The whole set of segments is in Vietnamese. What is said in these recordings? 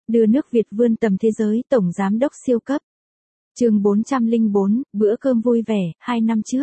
Đưa nước Việt vươn tầm thế giới, Tổng Giám đốc siêu cấp. Chương 404, bữa cơm vui vẻ, 2 năm trước.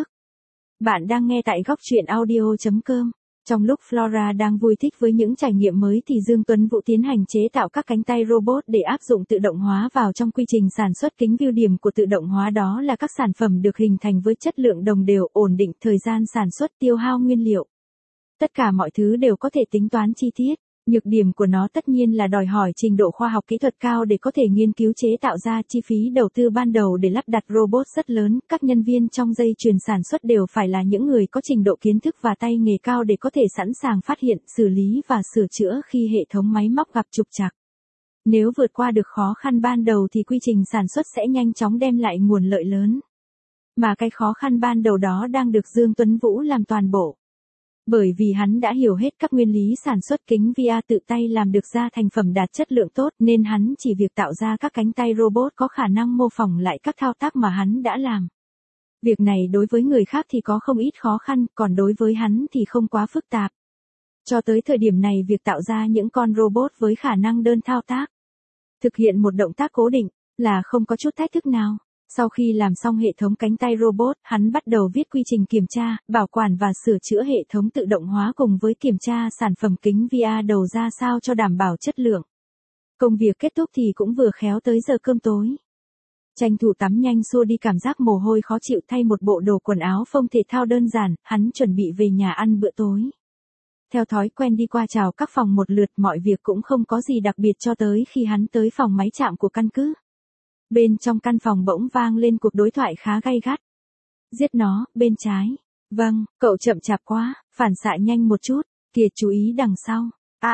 Bạn đang nghe tại góc truyện audio.com. Trong lúc Flora đang vui thích với những trải nghiệm mới thì Dương Tuấn Vũ tiến hành chế tạo các cánh tay robot để áp dụng tự động hóa vào trong quy trình sản xuất kính. Ưu điểm của tự động hóa đó là các sản phẩm được hình thành với chất lượng đồng đều, ổn định thời gian sản xuất, tiêu hao nguyên liệu. Tất cả mọi thứ đều có thể tính toán chi tiết. Nhược điểm của nó tất nhiên là đòi hỏi trình độ khoa học kỹ thuật cao để có thể nghiên cứu chế tạo ra. Chi phí đầu tư ban đầu để lắp đặt robot rất lớn, các nhân viên trong dây chuyền sản xuất đều phải là những người có trình độ kiến thức và tay nghề cao để có thể sẵn sàng phát hiện, xử lý và sửa chữa khi hệ thống máy móc gặp trục trặc. Nếu vượt qua được khó khăn ban đầu thì quy trình sản xuất sẽ nhanh chóng đem lại nguồn lợi lớn. Mà cái khó khăn ban đầu đó đang được Dương Tuấn Vũ làm toàn bộ. Bởi vì hắn đã hiểu hết các nguyên lý sản xuất kính VR tự tay làm được ra thành phẩm đạt chất lượng tốt, nên hắn chỉ việc tạo ra các cánh tay robot có khả năng mô phỏng lại các thao tác mà hắn đã làm. Việc này đối với người khác thì có không ít khó khăn, còn đối với hắn thì không quá phức tạp. Cho tới thời điểm này việc tạo ra những con robot với khả năng đơn thao tác, thực hiện một động tác cố định, là không có chút thách thức nào. Sau khi làm xong hệ thống cánh tay robot, hắn bắt đầu viết quy trình kiểm tra, bảo quản và sửa chữa hệ thống tự động hóa cùng với kiểm tra sản phẩm kính VR đầu ra sao cho đảm bảo chất lượng. Công việc kết thúc thì cũng vừa khéo tới giờ cơm tối. Tranh thủ tắm nhanh xua đi cảm giác mồ hôi khó chịu, thay một bộ đồ quần áo phông thể thao đơn giản, hắn chuẩn bị về nhà ăn bữa tối. Theo thói quen đi qua chào các phòng một lượt, mọi việc cũng không có gì đặc biệt cho tới khi hắn tới phòng máy chạm của căn cứ. Bên trong căn phòng bỗng vang lên cuộc đối thoại khá gay gắt. Giết nó, bên trái. Vâng, cậu chậm chạp quá, phản xạ nhanh một chút, kìa chú ý đằng sau.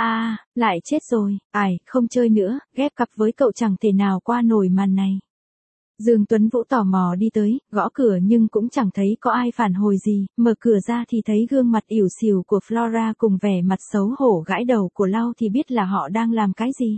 Lại chết rồi, không chơi nữa, ghép cặp với cậu chẳng thể nào qua nổi màn này. Dương Tuấn Vũ tò mò đi tới, gõ cửa nhưng cũng chẳng thấy có ai phản hồi gì, mở cửa ra thì thấy gương mặt ỉu xìu của Flora cùng vẻ mặt xấu hổ gãi đầu của Lau thì biết là họ đang làm cái gì.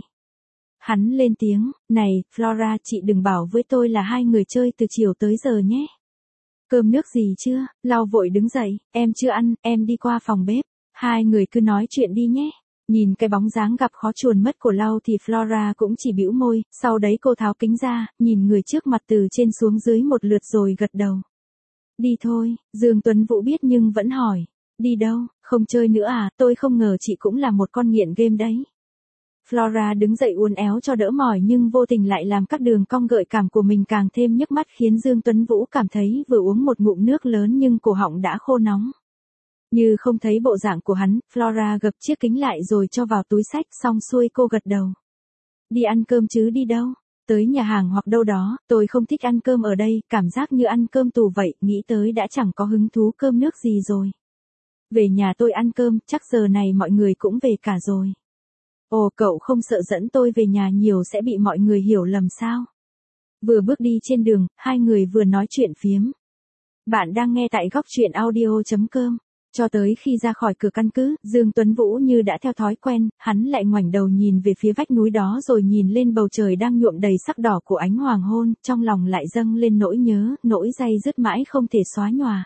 Hắn lên tiếng, này, Flora, chị đừng bảo với tôi là hai người chơi từ chiều tới giờ nhé. Cơm nước gì chưa? Lau vội đứng dậy, em chưa ăn, em đi qua phòng bếp. Hai người cứ nói chuyện đi nhé. Nhìn cái bóng dáng gặp khó chuồn mất của Lau thì Flora cũng chỉ bĩu môi, sau đấy cô tháo kính ra, nhìn người trước mặt từ trên xuống dưới một lượt rồi gật đầu. Đi thôi, Dương Tuấn Vũ biết nhưng vẫn hỏi. Đi đâu, không chơi nữa à, tôi không ngờ chị cũng là một con nghiện game đấy. Flora đứng dậy uốn éo cho đỡ mỏi nhưng vô tình lại làm các đường cong gợi cảm của mình càng thêm nhức mắt, khiến Dương Tuấn Vũ cảm thấy vừa uống một ngụm nước lớn nhưng cổ họng đã khô nóng. Như không thấy bộ dạng của hắn, Flora gập chiếc kính lại rồi cho vào túi xách, xong xuôi cô gật đầu. Đi ăn cơm chứ đi đâu? Tới nhà hàng hoặc đâu đó, tôi không thích ăn cơm ở đây, cảm giác như ăn cơm tù vậy, nghĩ tới đã chẳng có hứng thú cơm nước gì rồi. Về nhà tôi ăn cơm, chắc giờ này mọi người cũng về cả rồi. Ồ, cậu không sợ dẫn tôi về nhà nhiều sẽ bị mọi người hiểu lầm sao? Vừa bước đi trên đường, hai người vừa nói chuyện phiếm. Bạn đang nghe tại góc truyện audio.com. Cho tới khi ra khỏi cửa căn cứ, Dương Tuấn Vũ như đã theo thói quen, hắn lại ngoảnh đầu nhìn về phía vách núi đó rồi nhìn lên bầu trời đang nhuộm đầy sắc đỏ của ánh hoàng hôn, trong lòng lại dâng lên nỗi nhớ, nỗi day dứt mãi không thể xóa nhòa.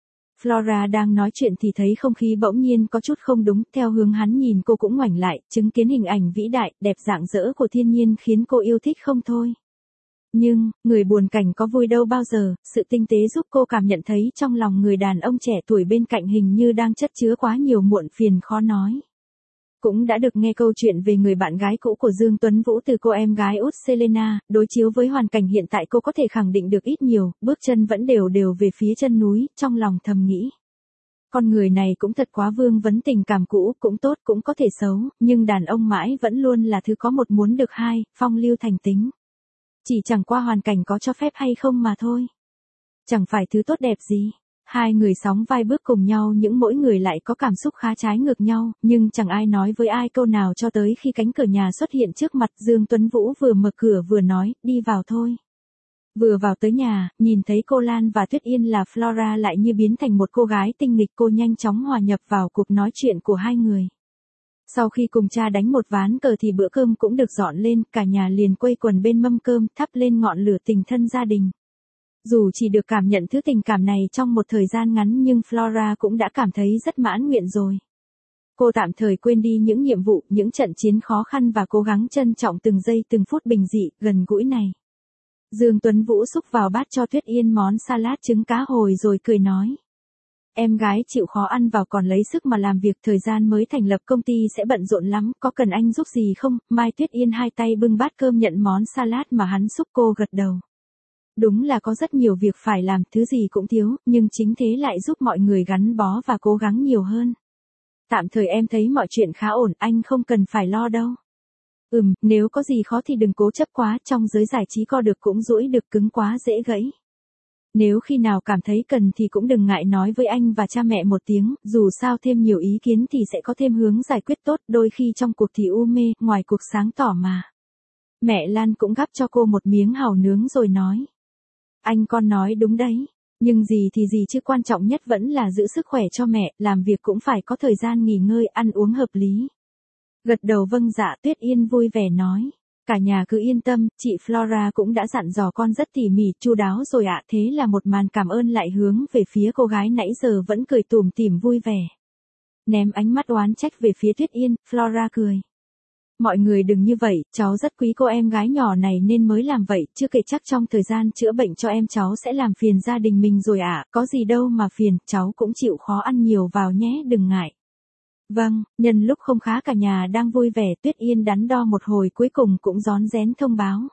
Flora đang nói chuyện thì thấy không khí bỗng nhiên có chút không đúng, theo hướng hắn nhìn cô cũng ngoảnh lại, chứng kiến hình ảnh vĩ đại, đẹp rạng rỡ của thiên nhiên khiến cô yêu thích không thôi. Nhưng, người buồn cảnh có vui đâu bao giờ, sự tinh tế giúp cô cảm nhận thấy trong lòng người đàn ông trẻ tuổi bên cạnh hình như đang chất chứa quá nhiều muộn phiền khó nói. Cũng đã được nghe câu chuyện về người bạn gái cũ của Dương Tuấn Vũ từ cô em gái út Selena, đối chiếu với hoàn cảnh hiện tại cô có thể khẳng định được ít nhiều, bước chân vẫn đều về phía chân núi, trong lòng thầm nghĩ. Con người này cũng thật quá vương vấn, tình cảm cũ, cũng tốt cũng có thể xấu, nhưng đàn ông mãi vẫn luôn là thứ có một muốn được hai, phong lưu thành tính. Chỉ chẳng qua hoàn cảnh có cho phép hay không mà thôi. Chẳng phải thứ tốt đẹp gì. Hai người sóng vai bước cùng nhau nhưng mỗi người lại có cảm xúc khá trái ngược nhau, nhưng chẳng ai nói với ai câu nào cho tới khi cánh cửa nhà xuất hiện trước mặt. Dương Tuấn Vũ vừa mở cửa vừa nói, đi vào thôi. Vừa vào tới nhà, nhìn thấy cô Lan và Tuyết Yên là Flora lại như biến thành một cô gái tinh nghịch, cô nhanh chóng hòa nhập vào cuộc nói chuyện của hai người. Sau khi cùng cha đánh một ván cờ thì bữa cơm cũng được dọn lên, cả nhà liền quây quần bên mâm cơm, thắp lên ngọn lửa tình thân gia đình. Dù chỉ được cảm nhận thứ tình cảm này trong một thời gian ngắn nhưng Flora cũng đã cảm thấy rất mãn nguyện rồi. Cô tạm thời quên đi những nhiệm vụ, những trận chiến khó khăn và cố gắng trân trọng từng giây từng phút bình dị, gần gũi này. Dương Tuấn Vũ xúc vào bát cho Tuyết Yên món salad trứng cá hồi rồi cười nói. Em gái chịu khó ăn vào còn lấy sức mà làm việc, thời gian mới thành lập công ty sẽ bận rộn lắm, có cần anh giúp gì không? Mai Tuyết Yên hai tay bưng bát cơm nhận món salad mà hắn xúc, cô gật đầu. Đúng là có rất nhiều việc phải làm, thứ gì cũng thiếu, nhưng chính thế lại giúp mọi người gắn bó và cố gắng nhiều hơn. Tạm thời em thấy mọi chuyện khá ổn, anh không cần phải lo đâu. Nếu có gì khó thì đừng cố chấp quá, trong giới giải trí co được cũng duỗi được, cứng quá dễ gãy. Nếu khi nào cảm thấy cần thì cũng đừng ngại nói với anh và cha mẹ một tiếng, dù sao thêm nhiều ý kiến thì sẽ có thêm hướng giải quyết tốt, đôi khi trong cuộc thì u mê, ngoài cuộc sáng tỏ mà. Mẹ Lan cũng gắp cho cô một miếng hàu nướng rồi nói. Anh con nói đúng đấy, nhưng gì thì gì chứ quan trọng nhất vẫn là giữ sức khỏe cho mẹ, làm việc cũng phải có thời gian nghỉ ngơi, ăn uống hợp lý. Gật đầu vâng dạ, Tuyết Yên vui vẻ nói. Cả nhà cứ yên tâm, chị Flora cũng đã dặn dò con rất tỉ mỉ, chu đáo rồi ạ. Thế là một màn cảm ơn lại hướng về phía cô gái nãy giờ vẫn cười tủm tỉm vui vẻ. Ném ánh mắt oán trách về phía Tuyết Yên, Flora cười. Mọi người đừng như vậy, cháu rất quý cô em gái nhỏ này nên mới làm vậy, chứ kể chắc trong thời gian chữa bệnh cho em cháu sẽ làm phiền gia đình mình rồi ạ. Có gì đâu mà phiền, cháu cũng chịu khó ăn nhiều vào nhé, đừng ngại. Vâng, nhân lúc không khá cả nhà đang vui vẻ, Tuyết Yên đắn đo một hồi cuối cùng cũng rón rén thông báo.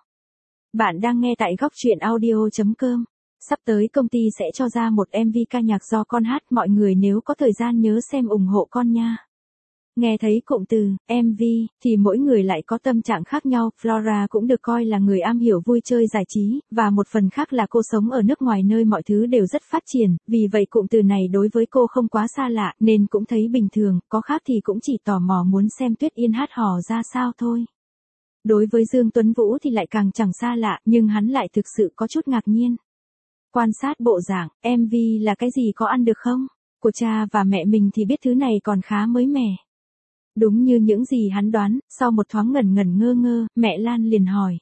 Bạn đang nghe tại góc truyện audio.com. Sắp tới công ty sẽ cho ra một MV ca nhạc do con hát, mọi người nếu có thời gian nhớ xem ủng hộ con nha. Nghe thấy cụm từ MV thì mỗi người lại có tâm trạng khác nhau, Flora cũng được coi là người am hiểu vui chơi giải trí, và một phần khác là cô sống ở nước ngoài nơi mọi thứ đều rất phát triển, vì vậy cụm từ này đối với cô không quá xa lạ, nên cũng thấy bình thường, có khác thì cũng chỉ tò mò muốn xem Tuyết Yên hát hò ra sao thôi. Đối với Dương Tuấn Vũ thì lại càng chẳng xa lạ, nhưng hắn lại thực sự có chút ngạc nhiên. Quan sát bộ dạng, MV là cái gì có ăn được không? Của cha và mẹ mình thì biết thứ này còn khá mới mẻ. Đúng như những gì hắn đoán, sau một thoáng ngẩn ngơ ngơ, mẹ Lan liền hỏi.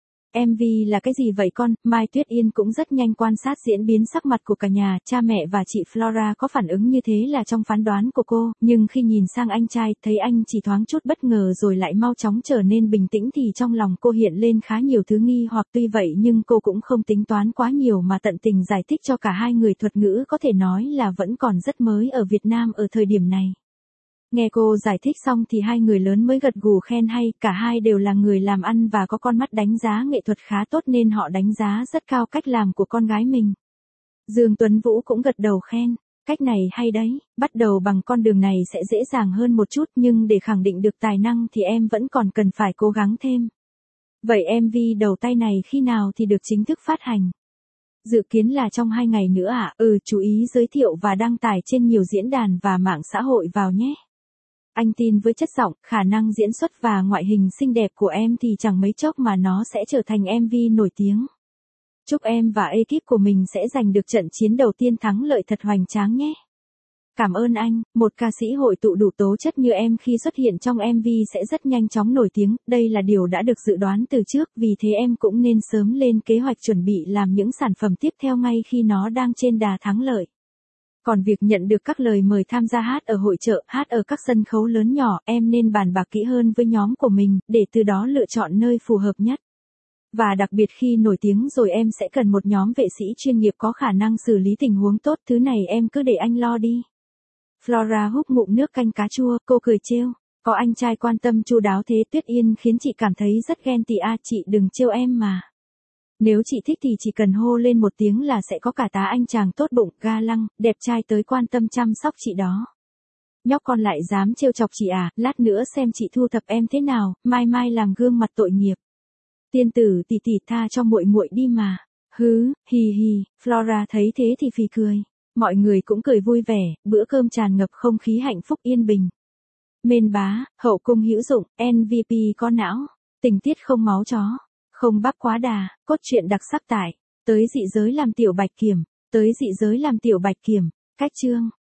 MV là cái gì vậy con? Mai Tuyết Yên cũng rất nhanh quan sát diễn biến sắc mặt của cả nhà, cha mẹ và chị Flora có phản ứng như thế là trong phán đoán của cô, nhưng khi nhìn sang anh trai, thấy anh chỉ thoáng chút bất ngờ rồi lại mau chóng trở nên bình tĩnh thì trong lòng cô hiện lên khá nhiều thứ nghi hoặc, tuy vậy nhưng cô cũng không tính toán quá nhiều mà tận tình giải thích cho cả hai người, thuật ngữ có thể nói là vẫn còn rất mới ở Việt Nam ở thời điểm này. Nghe cô giải thích xong thì hai người lớn mới gật gù khen hay, cả hai đều là người làm ăn và có con mắt đánh giá nghệ thuật khá tốt nên họ đánh giá rất cao cách làm của con gái mình. Dương Tuấn Vũ cũng gật đầu khen, cách này hay đấy, bắt đầu bằng con đường này sẽ dễ dàng hơn một chút nhưng để khẳng định được tài năng thì em vẫn còn cần phải cố gắng thêm. Vậy MV đầu tay này khi nào thì được chính thức phát hành? Dự kiến là trong 2 ngày nữa ạ. Chú ý giới thiệu và đăng tải trên nhiều diễn đàn và mạng xã hội vào nhé. Anh tin với chất giọng, khả năng diễn xuất và ngoại hình xinh đẹp của em thì chẳng mấy chốc mà nó sẽ trở thành MV nổi tiếng. Chúc em và ekip của mình sẽ giành được trận chiến đầu tiên thắng lợi thật hoành tráng nhé. Cảm ơn anh, một ca sĩ hội tụ đủ tố chất như em khi xuất hiện trong MV sẽ rất nhanh chóng nổi tiếng, đây là điều đã được dự đoán từ trước, vì thế em cũng nên sớm lên kế hoạch chuẩn bị làm những sản phẩm tiếp theo ngay khi nó đang trên đà thắng lợi. Còn việc nhận được các lời mời tham gia hát ở hội chợ, hát ở các sân khấu lớn nhỏ, em nên bàn bạc kỹ hơn với nhóm của mình, để từ đó lựa chọn nơi phù hợp nhất. Và đặc biệt khi nổi tiếng rồi em sẽ cần một nhóm vệ sĩ chuyên nghiệp có khả năng xử lý tình huống tốt, thứ này em cứ để anh lo đi. Flora húp ngụm nước canh cá chua, cô cười trêu, có anh trai quan tâm chu đáo thế Tuyết Yên khiến chị cảm thấy rất ghen tị chị đừng trêu em mà. Nếu chị thích thì chỉ cần hô lên một tiếng là sẽ có cả tá anh chàng tốt bụng, ga lăng, đẹp trai tới quan tâm chăm sóc chị đó. Nhóc con lại dám trêu chọc chị à, lát nữa xem chị thu thập em thế nào, mai mai làm gương mặt tội nghiệp. Tiên tử tỷ tỷ tha cho muội muội đi mà. Hứ, hì hì, Flora thấy thế thì phì cười. Mọi người cũng cười vui vẻ, bữa cơm tràn ngập không khí hạnh phúc yên bình. Mên bá, hậu cung hữu dụng, MVP có não, tình tiết không máu chó, không bắp quá đà, cốt truyện đặc sắc tại, tới dị giới làm tiểu bạch kiểm, cách chương.